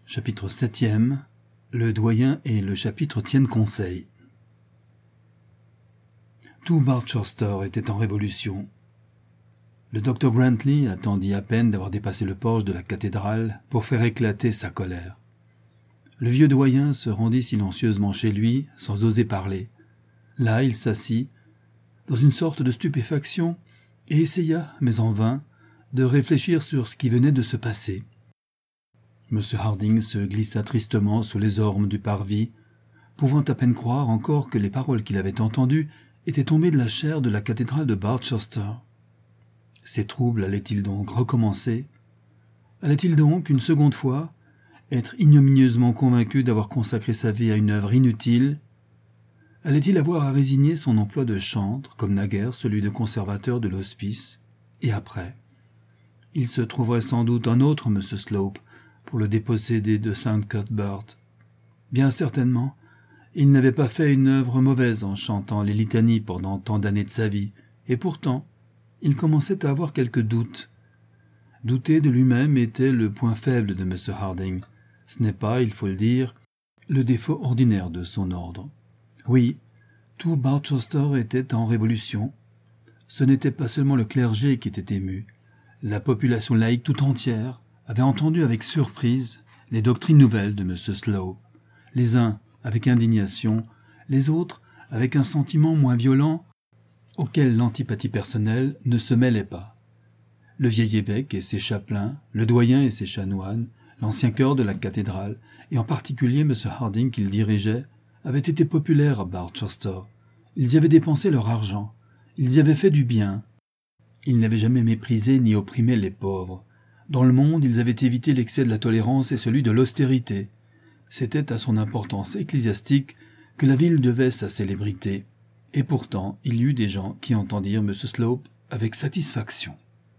Chapitre 7e. Le doyen et le chapitre tiennent conseil. Tout Barchester était en révolution. Le docteur Grantley attendit à peine d'avoir dépassé le porche de la cathédrale pour faire éclater sa colère. Le vieux doyen se rendit silencieusement chez lui, sans oser parler. Là, il s'assit, dans une sorte de stupéfaction, et essaya, mais en vain, de réfléchir sur ce qui venait de se passer. M. Harding se glissa tristement sous les ormes du parvis, pouvant à peine croire encore que les paroles qu'il avait entendues étaient tombées de la chaire de la cathédrale de Barchester. Ces troubles allaient-ils donc recommencer? Allait-il donc, une seconde fois, être ignominieusement convaincu d'avoir consacré sa vie à une œuvre inutile? Allait-il avoir à résigner son emploi de chantre, comme naguère celui de conservateur de l'hospice? Et après? Il se trouverait sans doute un autre M. Slope pour le déposséder de St. Cuthbert. Bien certainement, il n'avait pas fait une œuvre mauvaise en chantant les litanies pendant tant d'années de sa vie, et pourtant, il commençait à avoir quelques doutes. Douter de lui-même était le point faible de M. Harding. Ce n'est pas, il faut le dire, le défaut ordinaire de son ordre. Oui, tout Barchester était en révolution. Ce n'était pas seulement le clergé qui était ému. La population laïque tout entière avait entendu avec surprise les doctrines nouvelles de M. Slope. Les uns avec indignation, les autres avec un sentiment moins violent auquel l'antipathie personnelle ne se mêlait pas. Le vieil évêque et ses chapelains, le doyen et ses chanoines, l'ancien chœur de la cathédrale, et en particulier M. Harding qu'il dirigeait, avaient été populaires à Barchester. Ils y avaient dépensé leur argent, ils y avaient fait du bien. Ils n'avaient jamais méprisé ni opprimé les pauvres. Dans le monde, ils avaient évité l'excès de la tolérance et celui de l'austérité. C'était à son importance ecclésiastique que la ville devait sa célébrité. Et pourtant, il y eut des gens qui entendirent M. Slope avec satisfaction.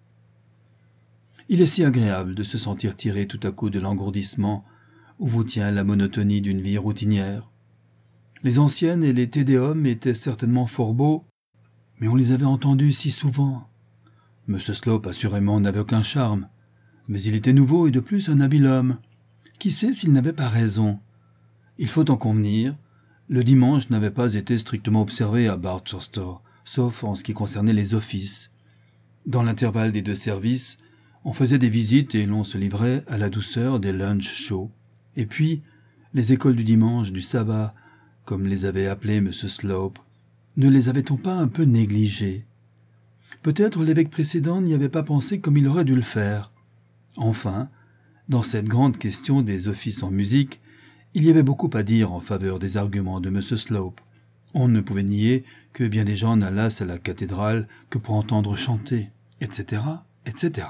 Il est si agréable de se sentir tiré tout à coup de l'engourdissement où vous tient la monotonie d'une vie routinière. Les anciennes et les tédéums étaient certainement fort beaux, mais on les avait entendus si souvent. M. Slope assurément n'avait aucun charme, mais il était nouveau et de plus un habile homme. Qui sait s'il n'avait pas raison? Il faut en convenir, le dimanche n'avait pas été strictement observé à Barchester, sauf en ce qui concernait les offices. Dans l'intervalle des deux services, on faisait des visites et l'on se livrait à la douceur des lunch chauds. Et puis, les écoles du dimanche, du sabbat, comme les avait appelées M. Slope, ne les avait-on pas un peu négligées? Peut-être l'évêque précédent n'y avait pas pensé comme il aurait dû le faire. Enfin, dans cette grande question des offices en musique, il y avait beaucoup à dire en faveur des arguments de M. Slope. On ne pouvait nier que bien des gens n'allassent à la cathédrale que pour entendre chanter, etc., etc.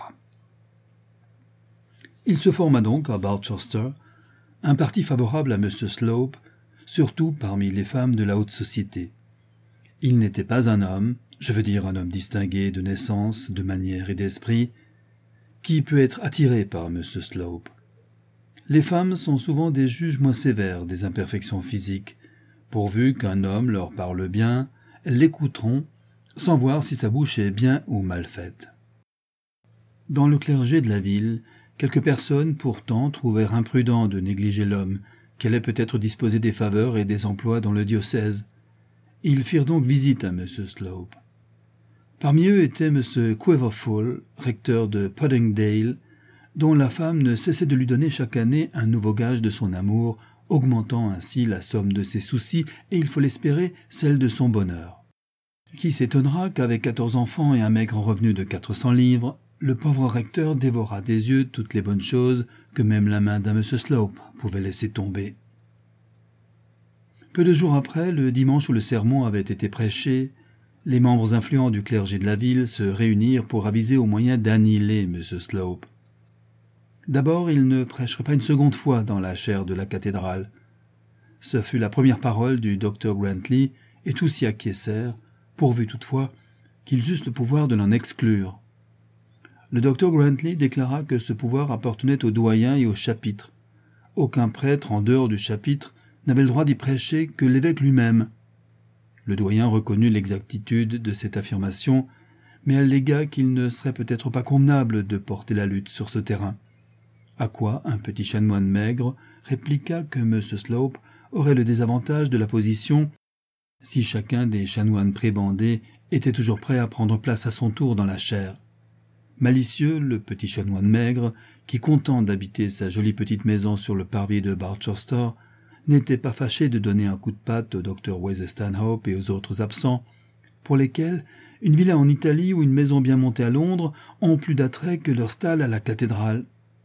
Il se forma donc à Barchester un parti favorable à M. Slope, surtout parmi les femmes de la haute société. Il n'était pas un homme, je veux dire un homme distingué de naissance, de manière et d'esprit, qui peut être attiré par M. Slope. Les femmes sont souvent des juges moins sévères des imperfections physiques. Pourvu qu'un homme leur parle bien, elles l'écouteront, sans voir si sa bouche est bien ou mal faite. Dans le clergé de la ville, quelques personnes pourtant trouvèrent imprudent de négliger l'homme, qui allait peut-être disposer des faveurs et des emplois dans le diocèse. Ils firent donc visite à M. Slope. Parmi eux était M. Quiverful, recteur de Puddingdale, dont la femme ne cessait de lui donner chaque année un nouveau gage de son amour, augmentant ainsi la somme de ses soucis et, il faut l'espérer, celle de son bonheur. Qui s'étonnera qu'avec 14 enfants et un maigre revenu de 400 livres, le pauvre recteur dévora des yeux toutes les bonnes choses que même la main d'un M. Slope pouvait laisser tomber. Peu de jours après, le dimanche où le sermon avait été prêché, les membres influents du clergé de la ville se réunirent pour aviser aux moyens d'annihiler M. Slope. D'abord, il ne prêcherait pas une seconde fois dans la chaire de la cathédrale. Ce fut la première parole du docteur Grantley, et tous s'y acquiescèrent, pourvu toutefois qu'ils eussent le pouvoir de l'en exclure. Le docteur Grantley déclara que ce pouvoir appartenait au doyen et au chapitre. Aucun prêtre en dehors du chapitre n'avait le droit d'y prêcher que l'évêque lui-même. Le doyen reconnut l'exactitude de cette affirmation, mais allégua qu'il ne serait peut-être pas convenable de porter la lutte sur ce terrain. À quoi un petit chanoine maigre répliqua que M. Slope aurait le désavantage de la position si chacun des chanoines prébandés était toujours prêt à prendre place à son tour dans la chaire. Malicieux, le petit chanoine maigre, qui, content d'habiter sa jolie petite maison sur le parvis de Barchester, n'était pas fâché de donner un coup de patte au docteur Weatherstanhope et aux autres absents, pour lesquels une villa en Italie ou une maison bien montée à Londres ont plus d'attrait que leur stalle à la cathédrale.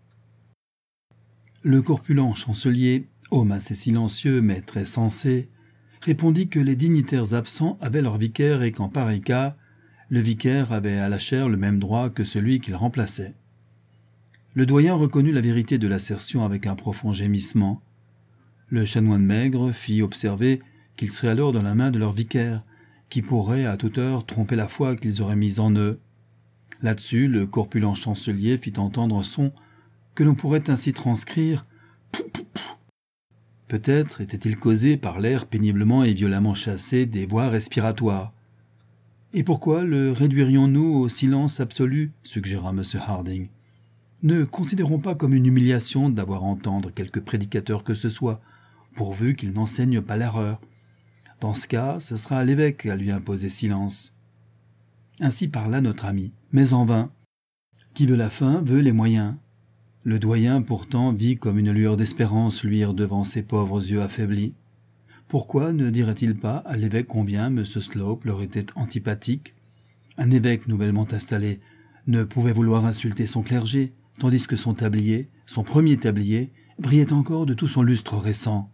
Le corpulent chancelier, homme assez silencieux mais très sensé, répondit que les dignitaires absents avaient leur vicaire et qu'en pareil cas, le vicaire avait à la chaire le même droit que celui qu'il remplaçait. Le doyen reconnut la vérité de l'assertion avec un profond gémissement. Le chanoine maigre fit observer qu'il serait alors dans la main de leur vicaire, qui pourrait à toute heure tromper la foi qu'ils auraient mise en eux. Là-dessus, le corpulent chancelier fit entendre un son que l'on pourrait ainsi transcrire « pou pou pou ». Peut-être était-il causé par l'air péniblement et violemment chassé des voies respiratoires. « Et pourquoi le réduirions-nous au silence absolu ?» suggéra M. Harding. « Ne considérons pas comme une humiliation d'avoir à entendre quelque prédicateur que ce soit, pourvu qu'il n'enseigne pas l'erreur. Dans ce cas, ce sera à l'évêque à lui imposer silence. » Ainsi parla notre ami, mais en vain. Qui veut la fin veut les moyens. Le doyen pourtant vit comme une lueur d'espérance luire devant ses pauvres yeux affaiblis. Pourquoi ne dirait-il pas à l'évêque combien M. Slope leur était antipathique? Un évêque nouvellement installé ne pouvait vouloir insulter son clergé, tandis que son tablier, son premier tablier, brillait encore de tout son lustre récent.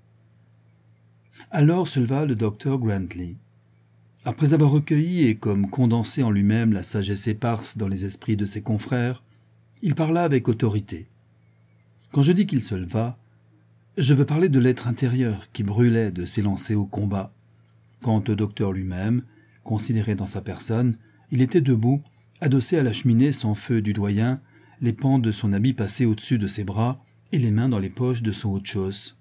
Alors se leva le docteur Grantley. Après avoir recueilli et comme condensé en lui-même la sagesse éparse dans les esprits de ses confrères, il parla avec autorité. Quand je dis qu'il se leva, je veux parler de l'être intérieur qui brûlait de s'élancer au combat. Quant au docteur lui-même, considéré dans sa personne, il était debout, adossé à la cheminée sans feu du doyen, les pans de son habit passés au-dessus de ses bras et les mains dans les poches de son haut-de-chausse.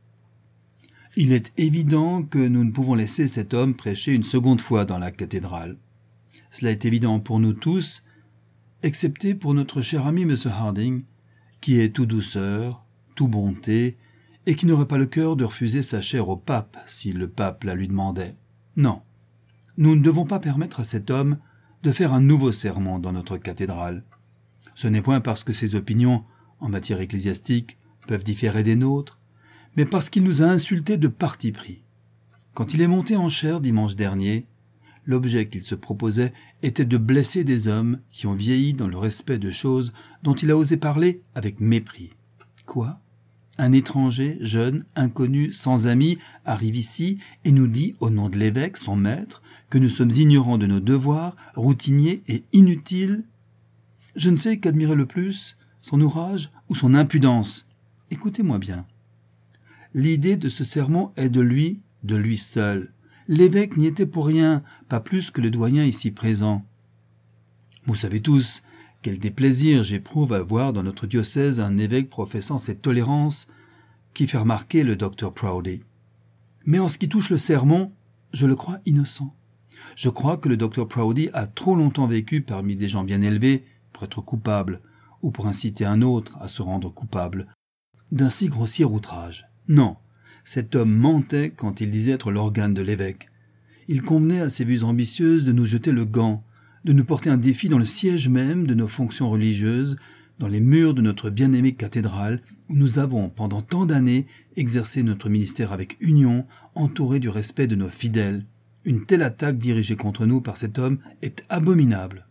Il est évident que nous ne pouvons laisser cet homme prêcher une seconde fois dans la cathédrale. Cela est évident pour nous tous, excepté pour notre cher ami M. Harding, qui est tout douceur, tout bonté, et qui n'aurait pas le cœur de refuser sa chaire au pape si le pape la lui demandait. Non, nous ne devons pas permettre à cet homme de faire un nouveau sermon dans notre cathédrale. Ce n'est point parce que ses opinions, en matière ecclésiastique, peuvent différer des nôtres, mais parce qu'il nous a insultés de parti pris. Quand il est monté en chaire dimanche dernier, l'objet qu'il se proposait était de blesser des hommes qui ont vieilli dans le respect de choses dont il a osé parler avec mépris. Quoi ? Un étranger, jeune, inconnu, sans amis, arrive ici et nous dit, au nom de l'évêque, son maître, que nous sommes ignorants de nos devoirs, routiniers et inutiles. Je ne sais qu'admirer le plus, son ouvrage ou son impudence. Écoutez-moi bien. L'idée de ce sermon est de lui seul. L'évêque n'y était pour rien, pas plus que le doyen ici présent. Vous savez tous quel déplaisir j'éprouve à voir dans notre diocèse un évêque professant cette tolérance qui fait remarquer le docteur Proudie. Mais en ce qui touche le sermon, je le crois innocent. Je crois que le docteur Proudie a trop longtemps vécu parmi des gens bien élevés pour être coupable, ou pour inciter un autre à se rendre coupable, d'un si grossier outrage. Non, cet homme mentait quand il disait être l'organe de l'évêque. Il convenait à ses vues ambitieuses de nous jeter le gant, de nous porter un défi dans le siège même de nos fonctions religieuses, dans les murs de notre bien-aimée cathédrale, où nous avons, pendant tant d'années, exercé notre ministère avec union, entouré du respect de nos fidèles. Une telle attaque dirigée contre nous par cet homme est abominable.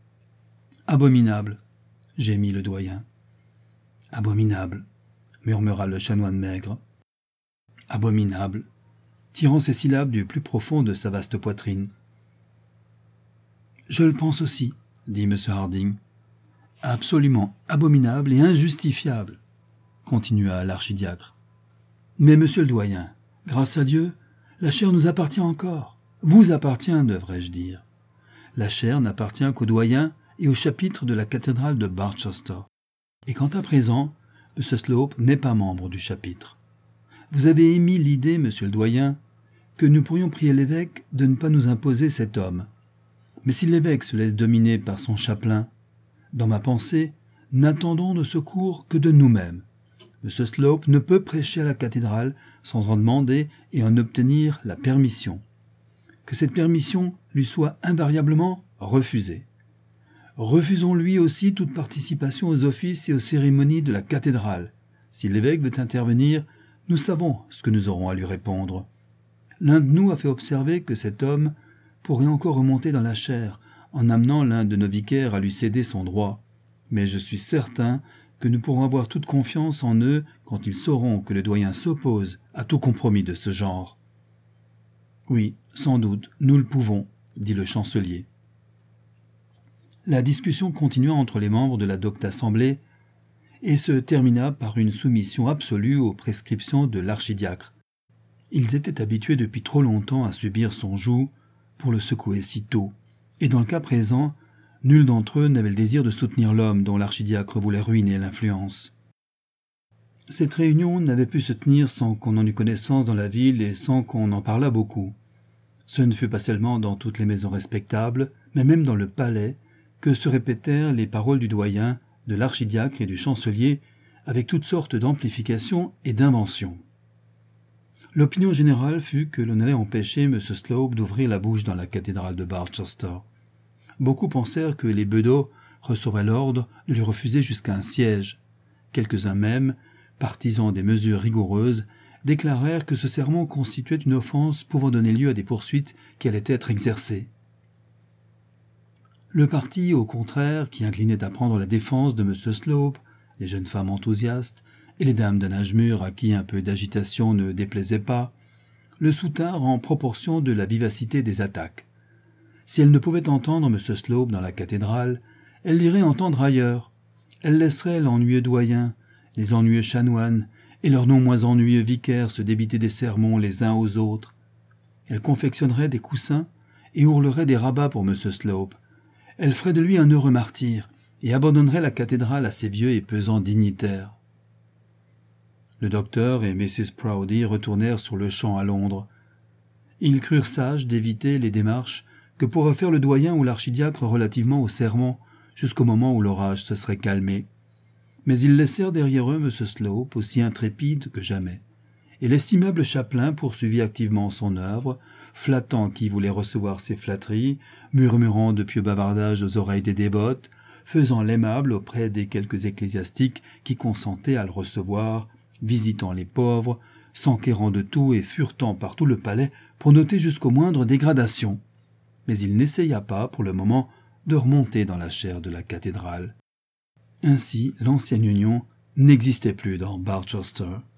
Abominable, gémit le doyen. Abominable, murmura le chanoine maigre. Abominable, tirant ses syllabes du plus profond de sa vaste poitrine. Je le pense aussi, dit M. Harding. Absolument abominable et injustifiable, continua l'archidiacre. Mais monsieur le doyen, grâce à Dieu, la chaire nous appartient encore. Vous appartient, devrais-je dire. La chaire n'appartient qu'au doyen et au chapitre de la cathédrale de Barchester. Et quant à présent, M. Slope n'est pas membre du chapitre. Vous avez émis l'idée, monsieur le doyen, que nous pourrions prier l'évêque de ne pas nous imposer cet homme. Mais si l'évêque se laisse dominer par son chapelain, dans ma pensée, n'attendons de secours que de nous-mêmes. M. Slope ne peut prêcher à la cathédrale sans en demander et en obtenir la permission. Que cette permission lui soit invariablement refusée. Refusons-lui aussi toute participation aux offices et aux cérémonies de la cathédrale. Si l'évêque veut intervenir, nous savons ce que nous aurons à lui répondre. L'un de nous a fait observer que cet homme pourrait encore remonter dans la chair en amenant l'un de nos vicaires à lui céder son droit. Mais je suis certain que nous pourrons avoir toute confiance en eux quand ils sauront que le doyen s'oppose à tout compromis de ce genre. « Oui, sans doute, nous le pouvons, » dit le chancelier. La discussion continua entre les membres de la docte assemblée et se termina par une soumission absolue aux prescriptions de l'archidiacre. Ils étaient habitués depuis trop longtemps à subir son joug pour le secouer si tôt, et dans le cas présent, nul d'entre eux n'avait le désir de soutenir l'homme dont l'archidiacre voulait ruiner l'influence. Cette réunion n'avait pu se tenir sans qu'on en eût connaissance dans la ville et sans qu'on en parlât beaucoup. Ce ne fut pas seulement dans toutes les maisons respectables, mais même dans le palais, que se répétèrent les paroles du doyen, de l'archidiacre et du chancelier, avec toutes sortes d'amplifications et d'inventions. L'opinion générale fut que l'on allait empêcher M. Slope d'ouvrir la bouche dans la cathédrale de Barchester. Beaucoup pensèrent que les bedeaux recevraient l'ordre de lui refuser jusqu'à un siège. Quelques-uns même, partisans des mesures rigoureuses, déclarèrent que ce sermon constituait une offense pouvant donner lieu à des poursuites qui allaient être exercées. Le parti, au contraire, qui inclinait à prendre la défense de M. Slope, les jeunes femmes enthousiastes et les dames d'un âge mûr à qui un peu d'agitation ne déplaisait pas, le soutinrent en proportion de la vivacité des attaques. Si elles ne pouvaient entendre M. Slope dans la cathédrale, elles l'iraient entendre ailleurs. Elles laisseraient l'ennuyeux doyen, les ennuyeux chanoines et leurs non moins ennuyeux vicaires se débiter des sermons les uns aux autres. Elles confectionneraient des coussins et ourleraient des rabats pour M. Slope. Elles feraient de lui un heureux martyr et abandonneraient la cathédrale à ces vieux et pesants dignitaires. Le docteur et Mrs. Proudie retournèrent sur le champ à Londres. Ils crurent sage d'éviter les démarches que pourrait faire le doyen ou l'archidiacre relativement au sermon jusqu'au moment où l'orage se serait calmé. Mais ils laissèrent derrière eux M. Slope aussi intrépide que jamais, et l'estimable chapelain poursuivit activement son œuvre, flattant qui voulait recevoir ses flatteries, murmurant de pieux bavardages aux oreilles des dévotes, faisant l'aimable auprès des quelques ecclésiastiques qui consentaient à le recevoir, visitant les pauvres, s'enquérant de tout et furetant par tout le palais pour noter jusqu'aux moindres dégradations. Mais il n'essaya pas, pour le moment, de remonter dans la chaire de la cathédrale. Ainsi, l'ancienne union n'existait plus dans Barchester.